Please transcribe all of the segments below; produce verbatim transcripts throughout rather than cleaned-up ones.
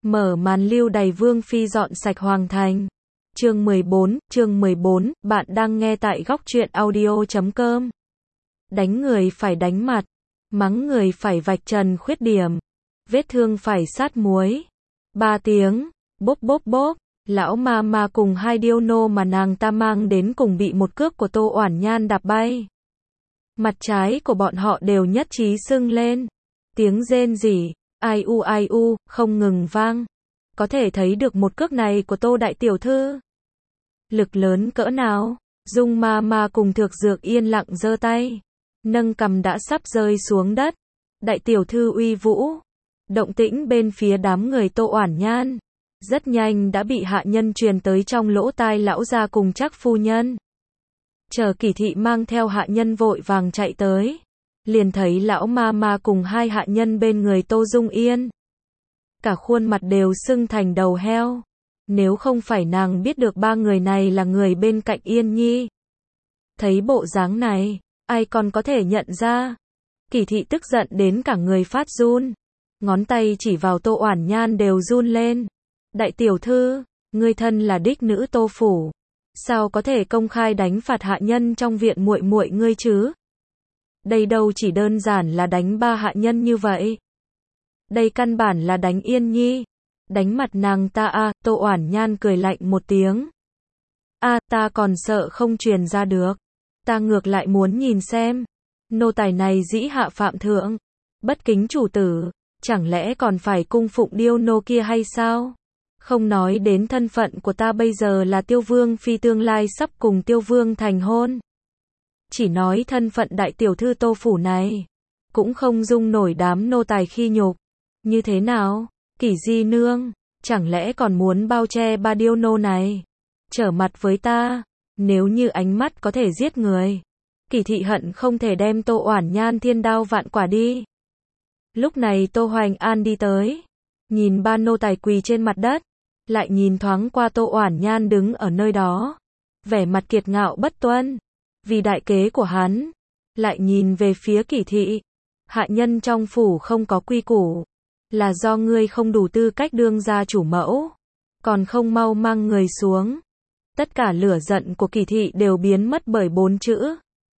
Mở màn lưu đày Vương Phi dọn sạch Hoàng Thành. Chương mười bốn, chương mười bốn, bạn đang nghe tại góc truyện audio chấm com. Đánh người phải đánh mặt, mắng người phải vạch trần khuyết điểm, vết thương phải sát muối. Ba tiếng, bốp bốp bốp, lão ma ma cùng hai điêu nô mà nàng ta mang đến cùng bị một cước của Tô Oản Nhan đạp bay. Mặt trái của bọn họ đều nhất trí sưng lên. Tiếng rên rỉ, ai u ai u, không ngừng vang. Có thể thấy được một cước này của Tô đại tiểu thư lực lớn cỡ nào. Dung ma ma cùng Thược Dược yên lặng giơ tay, nâng cằm đã sắp rơi xuống đất. Đại tiểu thư uy vũ. Động tĩnh bên phía đám người Tô Oản Nhan rất nhanh đã bị hạ nhân truyền tới trong lỗ tai lão gia cùng Trác phu nhân. Chờ Kỳ thị mang theo hạ nhân vội vàng chạy tới, liền thấy lão ma ma cùng hai hạ nhân bên người Tô Dung Yên. Cả khuôn mặt đều sưng thành đầu heo. Nếu không phải nàng biết được ba người này là người bên cạnh Yên Nhi. Thấy bộ dáng này, ai còn có thể nhận ra. Kỳ thị tức giận đến cả người phát run. Ngón tay chỉ vào Tô Oản Nhan đều run lên. Đại tiểu thư, ngươi thân là đích nữ Tô phủ, sao có thể công khai đánh phạt hạ nhân trong viện muội muội ngươi chứ? Đây đâu chỉ đơn giản là đánh ba hạ nhân như vậy. Đây căn bản là đánh Yên Nhi. Đánh mặt nàng ta a. À, Tô Oản Nhan cười lạnh một tiếng. A, à, ta còn sợ không truyền ra được. Ta ngược lại muốn nhìn xem. Nô tài này dĩ hạ phạm thượng, bất kính chủ tử, chẳng lẽ còn phải cung phụng điêu nô kia hay sao? Không nói đến thân phận của ta bây giờ là Tiêu Vương Phi, tương lai sắp cùng Tiêu Vương thành hôn. Chỉ nói thân phận đại tiểu thư Tô phủ này, cũng không dung nổi đám nô tài khi nhục. Như thế nào? Kỷ di nương, chẳng lẽ còn muốn bao che ba điêu nô này? Trở mặt với ta, nếu như ánh mắt có thể giết người. Kỳ thị hận không thể đem Tô Oản Nhan thiên đao vạn quả đi. Lúc này Tô Hoành An đi tới, nhìn ba nô tài quỳ trên mặt đất, lại nhìn thoáng qua Tô Oản Nhan đứng ở nơi đó, vẻ mặt kiệt ngạo bất tuân, vì đại kế của hắn. Lại nhìn về phía Kỳ thị, hạ nhân trong phủ không có quy củ, là do ngươi không đủ tư cách đương gia chủ mẫu, còn không mau mang người xuống. Tất cả lửa giận của Kỳ thị đều biến mất bởi bốn chữ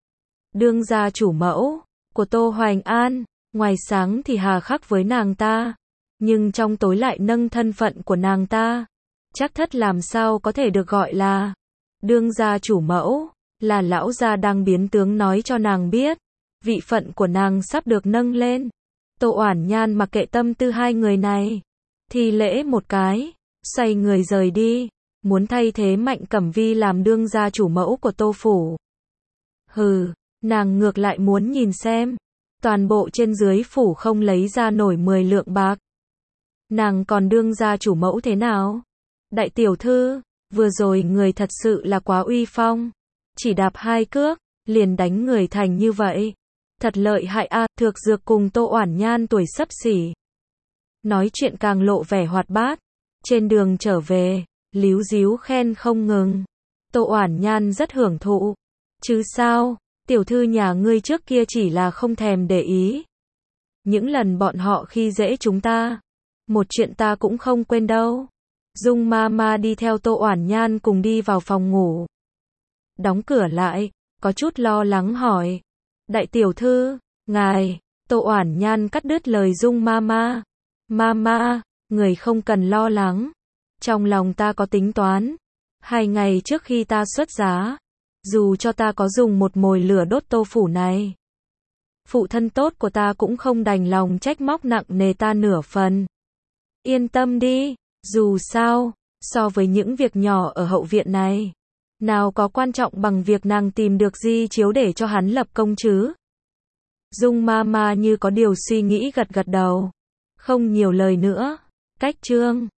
đương gia chủ mẫu của Tô Hoành An. Ngoài sáng thì hà khắc với nàng ta, nhưng trong tối lại nâng thân phận của nàng ta. Chắc thất làm sao có thể được gọi là đương gia chủ mẫu, là lão gia đang biến tướng nói cho nàng biết, vị phận của nàng sắp được nâng lên. Tô Oản Nhan mặc kệ tâm tư hai người này, thi lễ một cái, xoay người rời đi, muốn thay thế Mạnh Cẩm Vi làm đương gia chủ mẫu của Tô phủ. Hừ, nàng ngược lại muốn nhìn xem, toàn bộ trên dưới phủ không lấy ra nổi mười lượng bạc, nàng còn đương gia chủ mẫu thế nào? Đại tiểu thư, vừa rồi người thật sự là quá uy phong, chỉ đạp hai cước, liền đánh người thành như vậy. Thật lợi hại a. À, Thược Dược cùng Tô Oản Nhan tuổi xấp xỉ, nói chuyện càng lộ vẻ hoạt bát. Trên đường trở về, líu díu khen không ngừng. Tô Oản Nhan rất hưởng thụ. Chứ sao, tiểu thư nhà ngươi trước kia chỉ là không thèm để ý. Những lần bọn họ khi dễ chúng ta, một chuyện ta cũng không quên đâu. Dung ma ma đi theo Tô Oản Nhan cùng đi vào phòng ngủ. Đóng cửa lại, có chút lo lắng hỏi. Đại tiểu thư, ngài. Tô Oản Nhan cắt đứt lời Dung ma ma. Ma ma, người không cần lo lắng. Trong lòng ta có tính toán. Hai ngày trước khi ta xuất giá, dù cho ta có dùng một mồi lửa đốt Tô phủ này, phụ thân tốt của ta cũng không đành lòng trách móc nặng nề ta nửa phần. Yên tâm đi, dù sao, so với những việc nhỏ ở hậu viện này, nào có quan trọng bằng việc nàng tìm được di chiếu để cho hắn lập công chứ? Dung ma ma như có điều suy nghĩ gật gật đầu. Không nhiều lời nữa. Cách chương